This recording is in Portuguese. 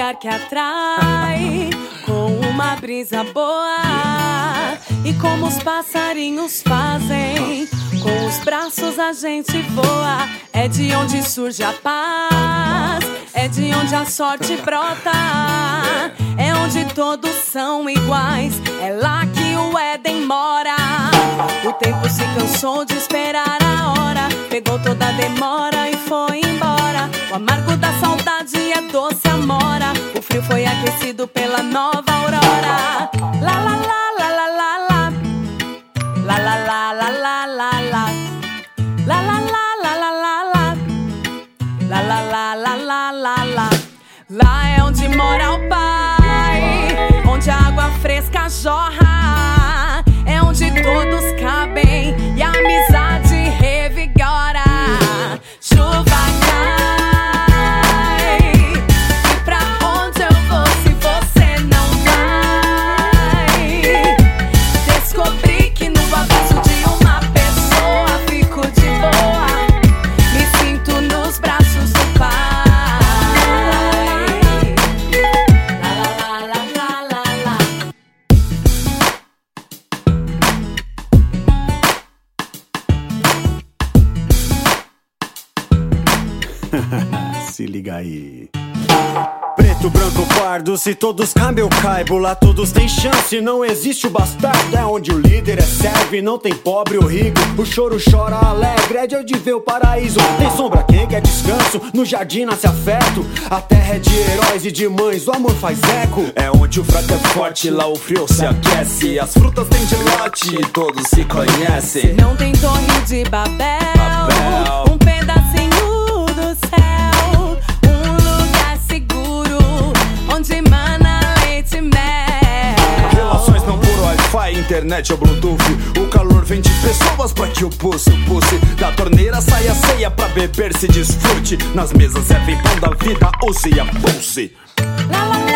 lugar que atrai, com uma brisa boa. E como os passarinhos fazem, com os braços a gente voa. É de onde surge a paz, é de onde a sorte brota. É onde todos são iguais, é lá que o Éden mora. O tempo se cansou de esperar a hora, pegou toda a demora e foi embora. O amargo da saudade é doce amora, o frio foi aquecido pela nova aurora. La la la la la la la, la la la la la la la, la la la la la la la, la la la la la la la. Lá é onde mora o Pai, onde a água fresca jorra, é onde todos cabem e a amizade revigora. Chuva cai, e pra onde eu vou se você não vai? Descobri que no abraço de uma pessoa fico de boa, me sinto nos braços do Pai. Se liga aí. Preto, branco, pardo, se todos cabem eu caibo. Lá todos têm chance, não existe o bastardo. É onde o líder é serve, não tem pobre ou rico. O choro chora alegre, é de onde vê o paraíso. Tem sombra quem quer descanso, no jardim nasce afeto. A terra é de heróis e de mães, o amor faz eco. É onde o fraco é forte, lá o frio se aquece. As frutas têm de lote e todos se conhecem. Não tem torre de Babel, um pedacinho do céu, um lugar seguro, onde mana leite e mel. Relações não por Wi-Fi, internet ou Bluetooth. O calor vem de pessoas pra que o pulse da torneira sai a ceia pra beber se desfrute. Nas mesas é vem pão da vida, use e a pulse. La la la